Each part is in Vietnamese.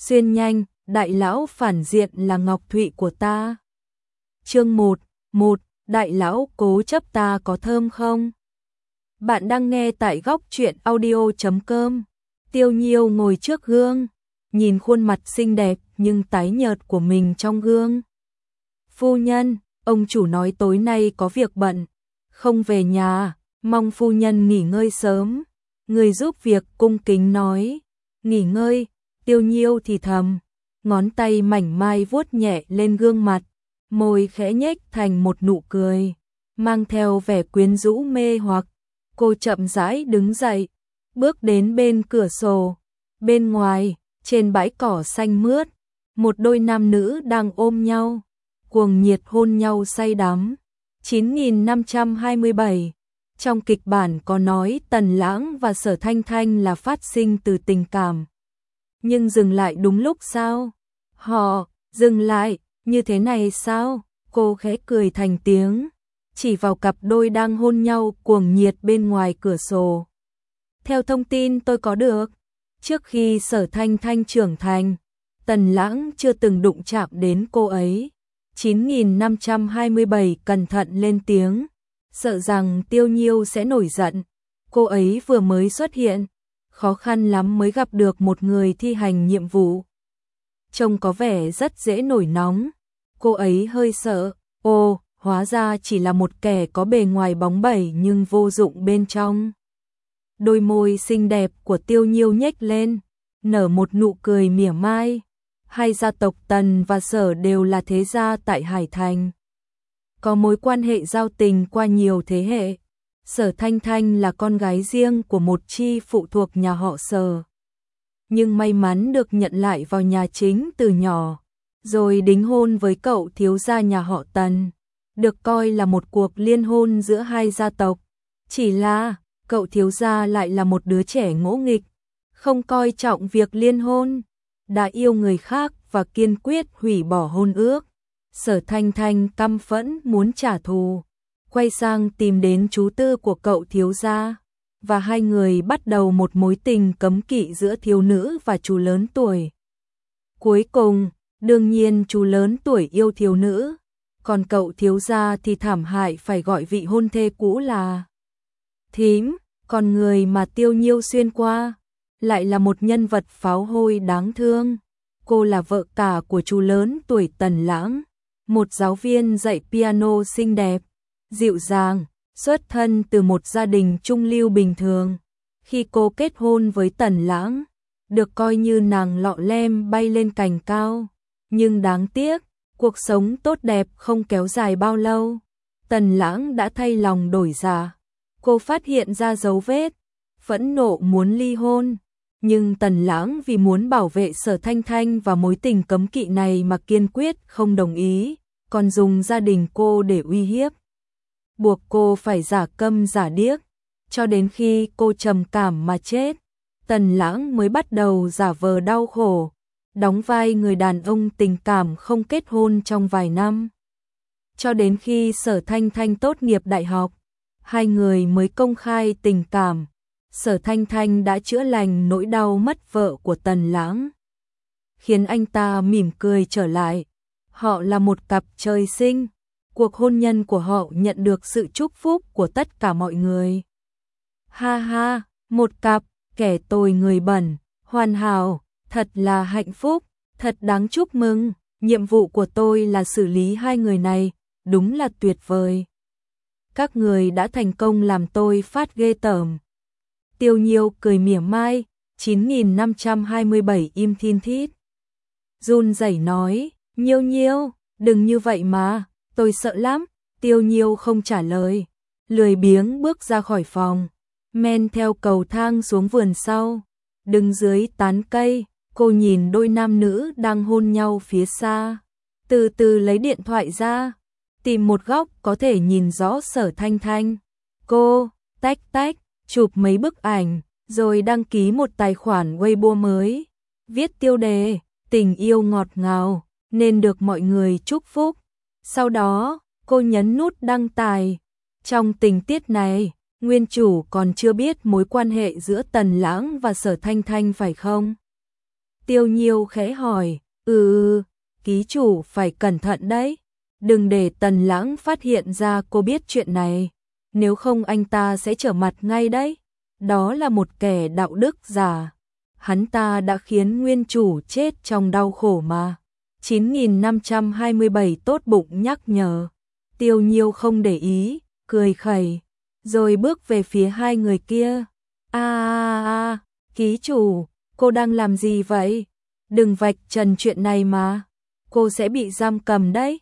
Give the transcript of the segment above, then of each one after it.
Xuyên nhanh, đại lão phản diện là Ngọc Thụy của ta. Chương 1, đại lão cố chấp ta có thơm không? Bạn đang nghe tại góc truyện audio.com. Tiêu Nhiêu ngồi trước gương, nhìn khuôn mặt xinh đẹp nhưng tái nhợt của mình trong gương. Phu nhân, ông chủ nói tối nay có việc bận, không về nhà, mong phu nhân nghỉ ngơi sớm. Người giúp việc cung kính nói, nghỉ ngơi. Tiêu Nhiêu thì thầm, ngón tay mảnh mai vuốt nhẹ lên gương mặt, môi khẽ nhếch thành một nụ cười, mang theo vẻ quyến rũ mê hoặc. Cô chậm rãi đứng dậy, bước đến bên cửa sổ. Bên ngoài, trên bãi cỏ xanh mướt, một đôi nam nữ đang ôm nhau, cuồng nhiệt hôn nhau say đắm. 9527. Trong kịch bản có nói Tần Lãng và Sở Thanh Thanh là phát sinh từ tình cảm. Nhưng dừng lại đúng lúc sao? Họ dừng lại, như thế này sao? Cô khẽ cười thành tiếng, chỉ vào cặp đôi đang hôn nhau cuồng nhiệt bên ngoài cửa sổ. Theo thông tin tôi có được, trước khi Sở Thanh Thanh trưởng thành, Tần Lãng chưa từng đụng chạm đến cô ấy. 9527 cẩn thận lên tiếng, sợ rằng Tiêu Nhiêu sẽ nổi giận. Cô ấy vừa mới xuất hiện, khó khăn lắm mới gặp được một người thi hành nhiệm vụ. Trông có vẻ rất dễ nổi nóng. Cô ấy hơi sợ, hóa ra chỉ là một kẻ có bề ngoài bóng bẩy nhưng vô dụng bên trong. Đôi môi xinh đẹp của Tiêu Nhiêu nhếch lên, nở một nụ cười mỉa mai. Hai gia tộc Tần và Sở đều là thế gia tại Hải Thành, có mối quan hệ giao tình qua nhiều thế hệ. Sở Thanh Thanh là con gái riêng của một chi phụ thuộc nhà họ Sở, nhưng may mắn được nhận lại vào nhà chính từ nhỏ, rồi đính hôn với cậu thiếu gia nhà họ Tần, được coi là một cuộc liên hôn giữa hai gia tộc. Chỉ là cậu thiếu gia lại là một đứa trẻ ngỗ nghịch, không coi trọng việc liên hôn, đã yêu người khác và kiên quyết hủy bỏ hôn ước. Sở Thanh Thanh căm phẫn muốn trả thù, quay sang tìm đến chú tư của cậu thiếu gia, và hai người bắt đầu một mối tình cấm kỵ giữa thiếu nữ và chú lớn tuổi. Cuối cùng, đương nhiên chú lớn tuổi yêu thiếu nữ, còn cậu thiếu gia thì thảm hại phải gọi vị hôn thê cũ là thím. Còn người mà Tiêu Nhiêu xuyên qua lại là một nhân vật pháo hôi đáng thương. Cô là vợ cả của chú lớn tuổi Tần Lãng, một giáo viên dạy piano xinh đẹp, dịu dàng, xuất thân từ một gia đình trung lưu bình thường. Khi cô kết hôn với Tần Lãng, được coi như nàng lọ lem bay lên cành cao. Nhưng đáng tiếc, cuộc sống tốt đẹp không kéo dài bao lâu. Tần Lãng đã thay lòng đổi dạ. Cô phát hiện ra dấu vết, phẫn nộ muốn ly hôn. Nhưng Tần Lãng vì muốn bảo vệ Sở Thanh Thanh và mối tình cấm kỵ này mà kiên quyết không đồng ý, còn dùng gia đình cô để uy hiếp, buộc cô phải giả câm giả điếc, cho đến khi cô trầm cảm mà chết. Tần Lãng mới bắt đầu giả vờ đau khổ, đóng vai người đàn ông tình cảm không kết hôn trong vài năm. Cho đến khi Sở Thanh Thanh tốt nghiệp đại học, hai người mới công khai tình cảm. Sở Thanh Thanh đã chữa lành nỗi đau mất vợ của Tần Lãng, khiến anh ta mỉm cười trở lại. Họ là một cặp trời sinh, cuộc hôn nhân của họ nhận được sự chúc phúc của tất cả mọi người. Ha ha, một cặp kẻ tồi người bẩn, hoàn hảo, thật là hạnh phúc, thật đáng chúc mừng. Nhiệm vụ của tôi là xử lý hai người này, đúng là tuyệt vời. Các người đã thành công làm tôi phát ghê tởm. Tiêu Nhiêu cười mỉa mai. 9527 im thin thít, run rẩy nói, Nhiêu Nhiêu, đừng như vậy mà, tôi sợ lắm. Tiêu Nhiêu không trả lời, lười biếng bước ra khỏi phòng, men theo cầu thang xuống vườn sau. Đứng dưới tán cây, cô nhìn đôi nam nữ đang hôn nhau phía xa, từ từ lấy điện thoại ra, tìm một góc có thể nhìn rõ Sở Thanh Thanh. Cô tách tách chụp mấy bức ảnh, rồi đăng ký một tài khoản Weibo mới, viết tiêu đề tình yêu ngọt ngào nên được mọi người chúc phúc. Sau đó, cô nhấn nút đăng tải. Trong tình tiết này, nguyên chủ còn chưa biết mối quan hệ giữa Tần Lãng và Sở Thanh Thanh phải không? Tiêu Nhiêu khẽ hỏi, ký chủ phải cẩn thận đấy. Đừng để Tần Lãng phát hiện ra cô biết chuyện này. Nếu không anh ta sẽ trở mặt ngay đấy. Đó là một kẻ đạo đức giả. Hắn ta đã khiến nguyên chủ chết trong đau khổ mà. 9527 tốt bụng nhắc nhở. Tiêu Nhiêu không để ý, cười khẩy, rồi bước về phía hai người kia. Ký chủ, cô đang làm gì vậy? Đừng vạch trần chuyện này mà. Cô sẽ bị giam cầm đấy.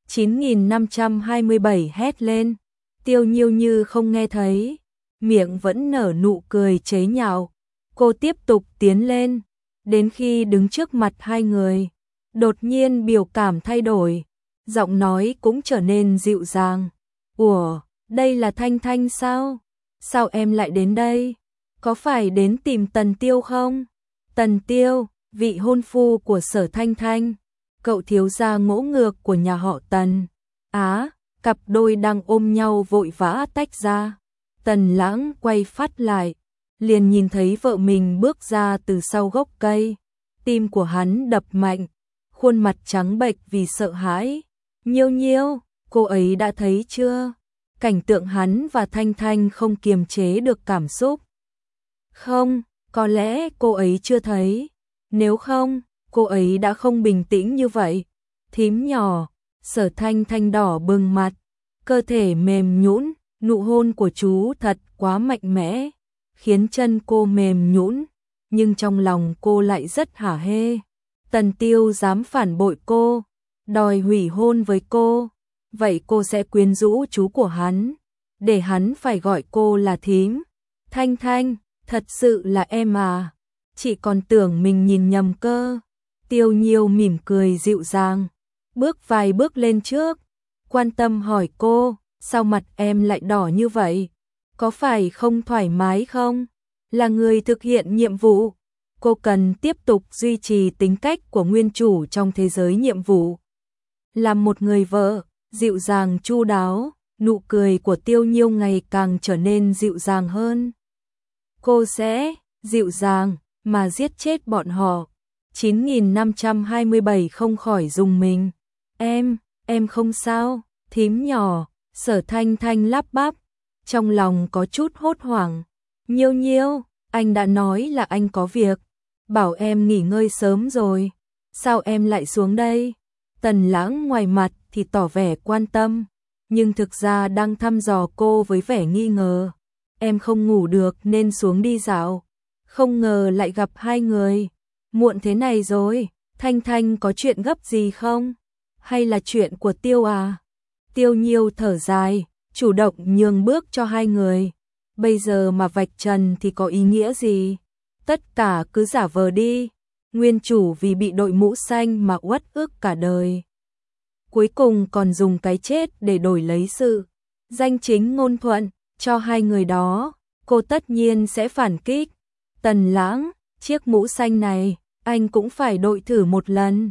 9527 hét lên. Tiêu Nhiêu như không nghe thấy, miệng vẫn nở nụ cười chế nhạo. Cô tiếp tục tiến lên, đến khi đứng trước mặt hai người, đột nhiên biểu cảm thay đổi, giọng nói cũng trở nên dịu dàng. Ủa, đây là Thanh Thanh sao? Sao em lại đến đây? Có phải đến tìm Tần Tiêu không? Tần Tiêu, vị hôn phu của Sở Thanh Thanh, cậu thiếu gia ngỗ ngược của nhà họ Tần. Cặp đôi đang ôm nhau vội vã tách ra. Tần Lãng quay phát lại, liền nhìn thấy vợ mình bước ra từ sau gốc cây. Tim của hắn đập mạnh, khuôn mặt trắng bệch vì sợ hãi. Nhiêu Nhiêu, cô ấy đã thấy chưa? Cảnh tượng hắn và Thanh Thanh không kiềm chế được cảm xúc. Không, có lẽ cô ấy chưa thấy. Nếu không, cô ấy đã không bình tĩnh như vậy. Thím nhỏ, Sở Thanh Thanh đỏ bừng mặt, cơ thể mềm nhũn, nụ hôn của chú thật quá mạnh mẽ, khiến chân cô mềm nhũn, nhưng trong lòng cô lại rất hả hê. Tần Tiêu dám phản bội cô, đòi hủy hôn với cô, vậy cô sẽ quyến rũ chú của hắn, để hắn phải gọi cô là thím. Thanh Thanh, thật sự là em à? Chị còn tưởng mình nhìn nhầm cơ. Tiêu Nhiêu mỉm cười dịu dàng, bước vài bước lên trước, quan tâm hỏi cô, sao mặt em lại đỏ như vậy? Có phải không thoải mái không? Là người thực hiện nhiệm vụ, cô cần tiếp tục duy trì tính cách của nguyên chủ trong thế giới nhiệm vụ. Làm một người vợ, dịu dàng chu đáo, nụ cười của Tiêu Nhiêu ngày càng trở nên dịu dàng hơn. Cô sẽ dịu dàng mà giết chết bọn họ. 9527 không khỏi rùng mình. Em không sao, thím nhỏ, Sở Thanh Thanh lắp bắp, trong lòng có chút hốt hoảng. Nhiêu Nhiêu, anh đã nói là anh có việc, bảo em nghỉ ngơi sớm rồi, sao em lại xuống đây? Tần Lãng ngoài mặt thì tỏ vẻ quan tâm, nhưng thực ra đang thăm dò cô với vẻ nghi ngờ. Em không ngủ được nên xuống đi dạo, không ngờ lại gặp hai người. Muộn thế này rồi, Thanh Thanh có chuyện gấp gì không? Hay là chuyện của Tiêu à? Tiêu Nhiêu thở dài, chủ động nhường bước cho hai người. Bây giờ mà vạch trần thì có ý nghĩa gì? Tất cả cứ giả vờ đi. Nguyên chủ vì bị đội mũ xanh mà uất ức cả đời, cuối cùng còn dùng cái chết để đổi lấy sự danh chính ngôn thuận cho hai người đó. Cô tất nhiên sẽ phản kích. Tần Lãng, chiếc mũ xanh này anh cũng phải đội thử một lần.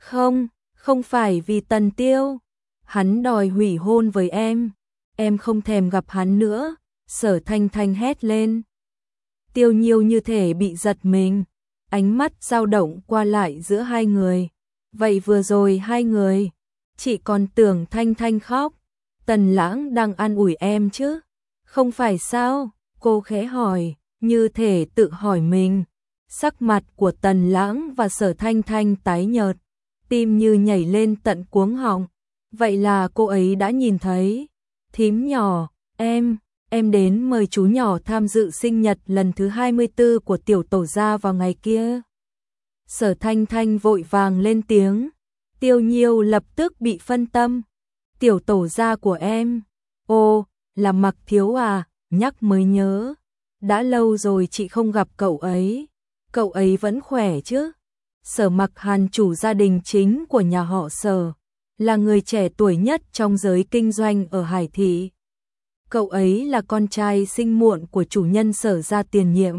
Không phải vì Tần Tiêu, hắn đòi hủy hôn với em không thèm gặp hắn nữa. Sở Thanh Thanh hét lên. Tiêu Nhiêu như thể bị giật mình, ánh mắt dao động qua lại giữa hai người. Vậy vừa rồi hai người, chị còn tưởng Thanh Thanh khóc. Tần Lãng đang an ủi em chứ, không phải sao? Cô khẽ hỏi, như thể tự hỏi mình. Sắc mặt của Tần Lãng và Sở Thanh Thanh tái nhợt, tim như nhảy lên tận cuống họng. Vậy là cô ấy đã nhìn thấy. Thím nhỏ, em đến mời chú nhỏ tham dự sinh nhật lần thứ 24 của tiểu tổ gia vào ngày kia. Sở Thanh Thanh vội vàng lên tiếng. Tiêu Nhiêu lập tức bị phân tâm. Tiểu tổ gia của em? Ồ, là Mặc Thiếu à, nhắc mới nhớ. Đã lâu rồi chị không gặp cậu ấy. Cậu ấy vẫn khỏe chứ? Sở Mặc Hàn, chủ gia đình chính của nhà họ Sở, là người trẻ tuổi nhất trong giới kinh doanh ở Hải Thị. Cậu ấy là con trai sinh muộn của chủ nhân Sở gia tiền nhiệm.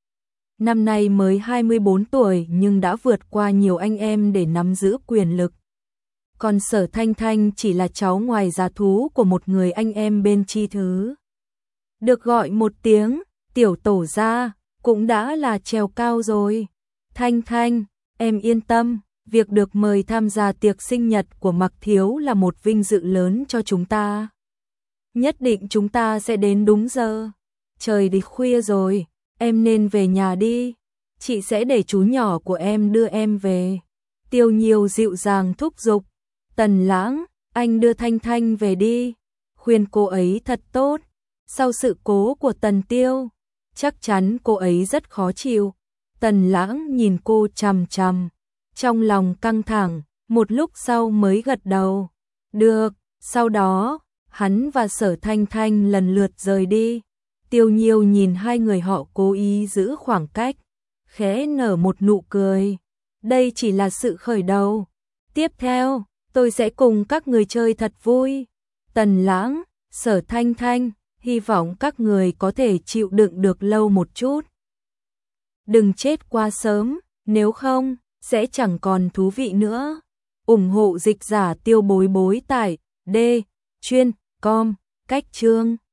Năm nay mới 24 tuổi nhưng đã vượt qua nhiều anh em để nắm giữ quyền lực. Còn Sở Thanh Thanh chỉ là cháu ngoài giá thú của một người anh em bên chi thứ. Được gọi một tiếng tiểu tổ gia cũng đã là trèo cao rồi. Thanh Thanh, Em yên tâm, việc được mời tham gia tiệc sinh nhật của Mạc Thiếu là một vinh dự lớn cho chúng ta. Nhất định chúng ta sẽ đến đúng giờ. Trời đi khuya rồi, em nên về nhà đi. Chị sẽ để chú nhỏ của em đưa em về. Tiêu Nhiêu dịu dàng thúc giục. Tần Lãng, anh đưa Thanh Thanh về đi. Khuyên cô ấy thật tốt. Sau sự cố của Tần Tiêu, chắc chắn cô ấy rất khó chịu. Tần Lãng nhìn cô chằm chằm, trong lòng căng thẳng, một lúc sau mới gật đầu. Được, sau đó, hắn và Sở Thanh Thanh lần lượt rời đi. Tiêu Nhiêu nhìn hai người họ cố ý giữ khoảng cách, khẽ nở một nụ cười. Đây chỉ là sự khởi đầu. Tiếp theo, tôi sẽ cùng các người chơi thật vui. Tần Lãng, Sở Thanh Thanh, hy vọng các người có thể chịu đựng được lâu một chút. Đừng chết quá sớm, nếu không, sẽ chẳng còn thú vị nữa. Ủng hộ dịch giả Tiêu Bối Bối tại D chuyên com cách chương.